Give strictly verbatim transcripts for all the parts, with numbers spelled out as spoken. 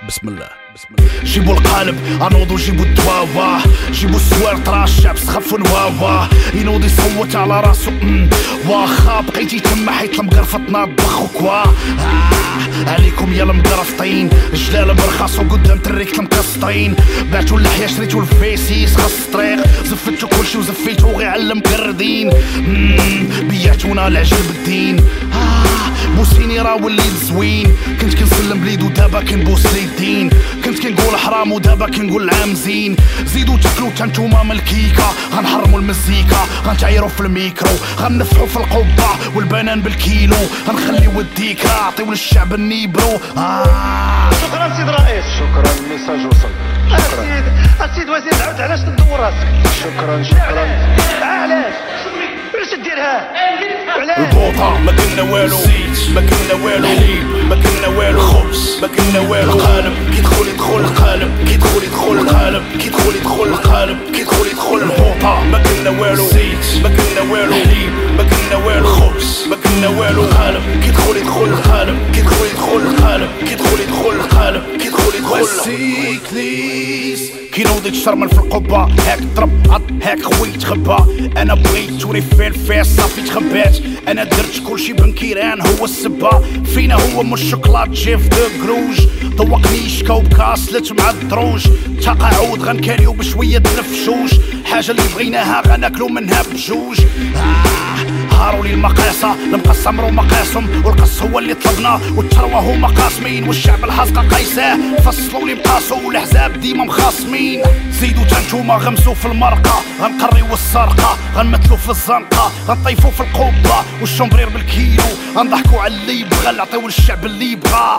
بسم الله بسم الله. جيبوا القالب انوضوا جيبوا الدواوة، جيبوا السوار طرا الشعب سخف نواوة، ينوض يصوت على راسو واخا بقيتي تما حيت المقرفطنا بخوك وا عليكم يا المقرفطين، جلال برخاصو قدام تريك المقسطين، بعتو اللحية شريتو الفيسيس خاص الطريق، زفتو كلشي وزفيتو غير على المقردين، بيعتونا العجل بالدين. بوسيني راه وليت زوين، كنت كنسلم بليد ودابا كنبوس ليدين، كنت كنقول حرام ودابا كنقول العام زين. زيدو تاكلو تا نتوما من الكيكه، غنحرمو المزيكا غنتعايرو في الميكرو، غنفحو في القبه والبنان بالكيلو، غنخليو الذكرى عطيو للشعب النيبرو. آه. شكرا سيد الرئيس. شكرا الميساج وصل. السيد السيد وزير العود علاش تدور راسك؟ شكرا شكرا. علاش؟ علاش ديرها؟ البوطة ما كنا والو، ما كنا والو، ما كنا والو، خبز ما كنا والو، قالب كيدخل يدخل القالب، كيدخل يدخل القالب، كيدخل يدخل القالب، كيدخل يدخل البوطة ما كنا والو، ما كنا والو، ما كنا والو، خبز ما كنا والو، قالب كيدخل يدخل القالب، كيدخل يدخل القالب، كيدخل يدخل القالب، كيدخل يدخل وسيكليس كي نوضي تشرمل في القبة، هاك ضرب عط هاك خوي تخبى، انا بغيت توري في الفيس صافي تخبات، انا درت كلشي بنكيران هو السبة، فينا هو مش شوكولات جيف دو كروج، ذوقني شكا وبكاسلت مع الدروج، تقاعد غنكاريو بشوية الفشوش، حاجة اللي بغيناها غناكلو منها بجوج. آه هاروا لي المقاسة المقص عمرو مقاسهم، والقص هو اللي طلبنا والثروة هما قاسمين، والشعب الحزقة قايساه فصلوا لي مقاسو والحزاب ديما مخاصمين. زيدوا تانتوما غمسوا في المرقة، غنقريو السرقة غنمثلو في الزنقة، غنطيفو في القبة والشمبرير بالكيلو، غنضحكو على اللي يبغى نعطيو للشعب اللي يبغى.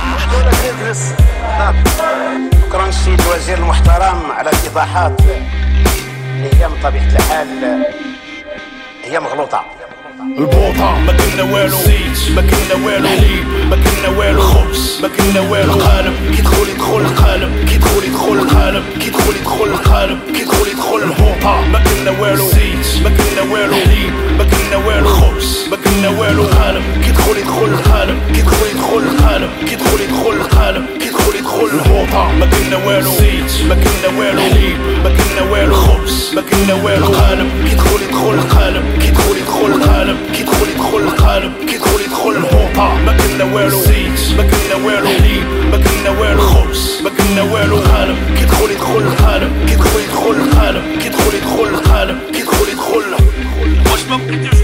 شكرا السيد الوزير المحترم على الايضاحات اللي هي من طبيعة الحال هي مغلوطة. البوطة ما كنا والو، ما كنا والو، ما كنا والو، خبز ما كنا والو، قالب كيدخل يدخل القالب، كيدخل يدخل القالب، كيدخل يدخل القالب، كيدخل يدخل البوطة ما كنا والو، ما كنا والو، ما كنا والو، خبز ما كنا والو، قالب كيدخل يدخل القالب، كيدخل يدخل القالب، كيدخل يدخل القالب، كيدخل يدخل البوطة ما كنا والو، ما كنا والو، ما كنا والو، خبز ما كنا والو، قالب كيدخل يدخل القالب، كيدخل يدخل القالب، كيدخل يدخل القالب، كيدخل يدخل البوطة ما كنا والو، ما كنا والو، ما كنا والو، خبز ما كنا والو، قالب كيدخل يدخل القالب، كيدخل يدخل القالب، كيدخل يدخل القالب، كيدخل يدخل. واش ممكن